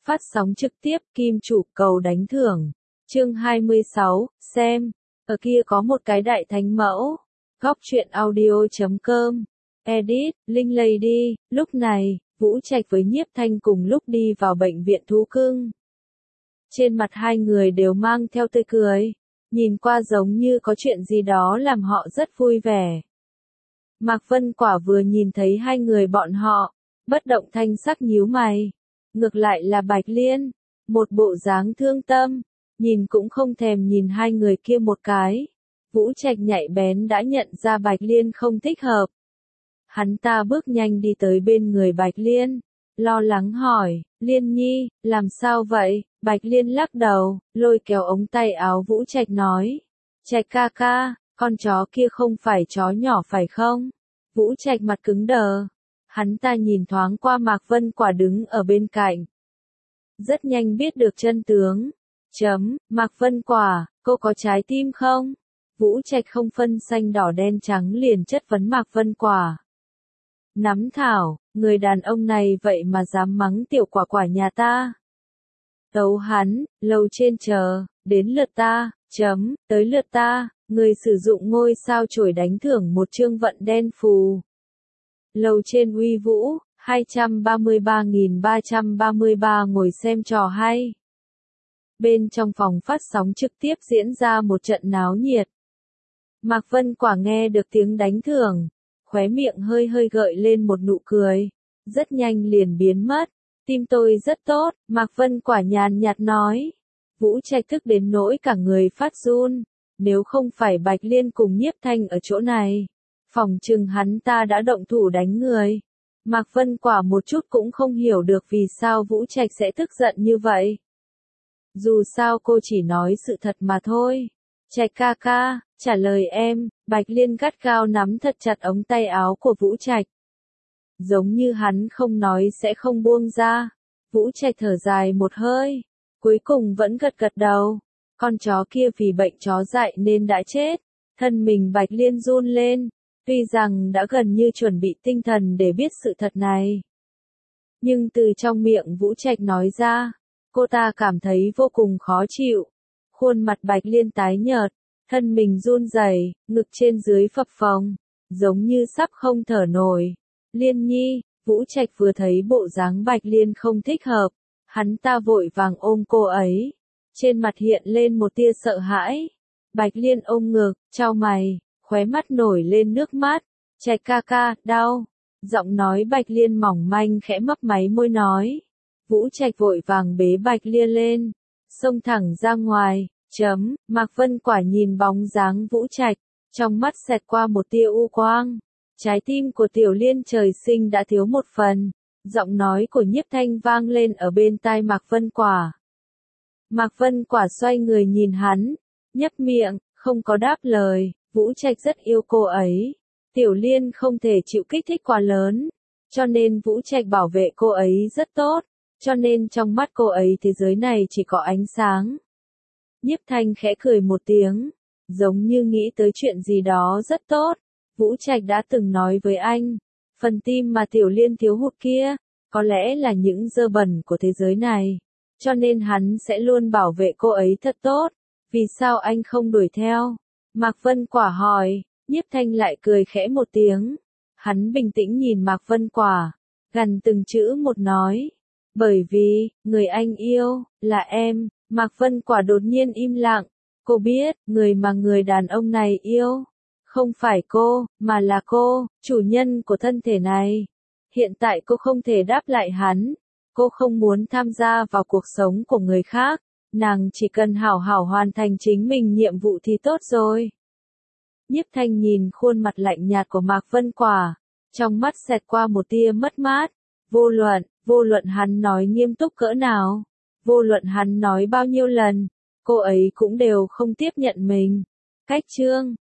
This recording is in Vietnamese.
Phát sóng trực tiếp Kim Chủ cầu đánh thưởng. Chương 26, xem. Ở kia có một cái đại thánh mẫu. Góc truyện audio.com. Edit, Linh Lady. Lúc này, Vũ Trạch với Nhiếp Thanh cùng lúc đi vào bệnh viện thú cưng. Trên mặt hai người đều mang theo tươi cười. Nhìn qua giống như có chuyện gì đó làm họ rất vui vẻ. Mạc Vân Quả vừa nhìn thấy hai người bọn họ, bất động thanh sắc nhíu mày. Ngược lại là Bạch Liên, một bộ dáng thương tâm, nhìn cũng không thèm nhìn hai người kia một cái. Vũ Trạch nhạy bén đã nhận ra Bạch Liên không thích hợp. Hắn ta bước nhanh đi tới bên người Bạch Liên, lo lắng hỏi, Liên Nhi, làm sao vậy? Bạch Liên lắc đầu, lôi kéo ống tay áo Vũ Trạch nói, Trạch ca ca, con chó kia không phải chó nhỏ phải không? Vũ Trạch mặt cứng đờ. Hắn ta nhìn thoáng qua Mạc Vân Quả đứng ở bên cạnh. Rất nhanh biết được chân tướng. Mạc Vân Quả, cô có trái tim không? Vũ Trạch không phân xanh đỏ đen trắng liền chất vấn Mạc Vân Quả. Nắm thảo, người đàn ông này vậy mà dám mắng tiểu quả quả nhà ta. Tấu hắn, lầu trên chờ, đến lượt ta, tới lượt ta, người sử dụng ngôi sao chổi đánh thưởng một chương vận đen phù. Lầu trên uy vũ, 233.333 ngồi xem trò hay. Bên trong phòng phát sóng trực tiếp diễn ra một trận náo nhiệt. Mạc Vân Quả nghe được tiếng đánh thưởng, khóe miệng hơi hơi gợi lên một nụ cười, rất nhanh liền biến mất. Tim tôi rất tốt, Mạc Vân Quả nhàn nhạt nói. Vũ Trạch thức đến nỗi cả người phát run, nếu không phải Bạch Liên cùng Nhiếp Thanh ở chỗ này, phỏng chừng hắn ta đã động thủ đánh người. Mạc Vân Quả một chút cũng không hiểu được vì sao Vũ Trạch sẽ tức giận như vậy. Dù sao cô chỉ nói sự thật mà thôi. Trạch ca ca, trả lời em. Bạch Liên gắt gao nắm thật chặt ống tay áo của Vũ Trạch. Giống như hắn không nói sẽ không buông ra. Vũ Trạch thở dài một hơi, cuối cùng vẫn gật gật đầu. Con chó kia vì bệnh chó dại nên đã chết. Thân mình Bạch Liên run lên. Tuy rằng đã gần như chuẩn bị tinh thần để biết sự thật này. Nhưng từ trong miệng Vũ Trạch nói ra, cô ta cảm thấy vô cùng khó chịu. Khuôn mặt Bạch Liên tái nhợt, thân mình run rẩy, ngực trên dưới phập phồng, giống như sắp không thở nổi. Liên Nhi, Vũ Trạch vừa thấy bộ dáng Bạch Liên không thích hợp, hắn ta vội vàng ôm cô ấy. Trên mặt hiện lên một tia sợ hãi. Bạch Liên ôm ngực, chau mày, khóe mắt nổi lên nước mắt. Trạch ca ca, đau. Giọng nói Bạch Liên mỏng manh khẽ mấp máy môi nói. Vũ Trạch vội vàng bế Bạch Liên lên, xông thẳng ra ngoài. Mạc Vân Quả nhìn bóng dáng Vũ Trạch, trong mắt xẹt qua một tia u quang. Trái tim của Tiểu Liên trời sinh đã thiếu một phần. Giọng nói của Nhiếp Thanh vang lên ở bên tai Mạc Vân Quả. Mạc Vân Quả xoay người nhìn hắn, nhấp miệng, không có đáp lời. Vũ Trạch rất yêu cô ấy. Tiểu Liên không thể chịu kích thích quá lớn, cho nên Vũ Trạch bảo vệ cô ấy rất tốt, cho nên trong mắt cô ấy thế giới này chỉ có ánh sáng. Nhiếp Thanh khẽ cười một tiếng, giống như nghĩ tới chuyện gì đó rất tốt. Vũ Trạch đã từng nói với anh, phần tim mà Tiểu Liên thiếu hụt kia, có lẽ là những dơ bẩn của thế giới này, cho nên hắn sẽ luôn bảo vệ cô ấy thật tốt. Vì sao anh không đuổi theo? Mạc Vân Quả hỏi. Nhiếp Thanh lại cười khẽ một tiếng. Hắn bình tĩnh nhìn Mạc Vân Quả, gằn từng chữ một nói. Bởi vì, người anh yêu, là em. Mạc Vân Quả đột nhiên im lặng. Cô biết, người mà người đàn ông này yêu, không phải cô, mà là cô, chủ nhân của thân thể này. Hiện tại cô không thể đáp lại hắn. Cô không muốn tham gia vào cuộc sống của người khác. Nàng chỉ cần hảo hảo hoàn thành chính mình nhiệm vụ thì tốt rồi. Nhiếp Thanh nhìn khuôn mặt lạnh nhạt của Mạc Vân Quả, trong mắt xẹt qua một tia mất mát. Vô luận hắn nói nghiêm túc cỡ nào, vô luận hắn nói bao nhiêu lần, cô ấy cũng đều không tiếp nhận mình. Cách chương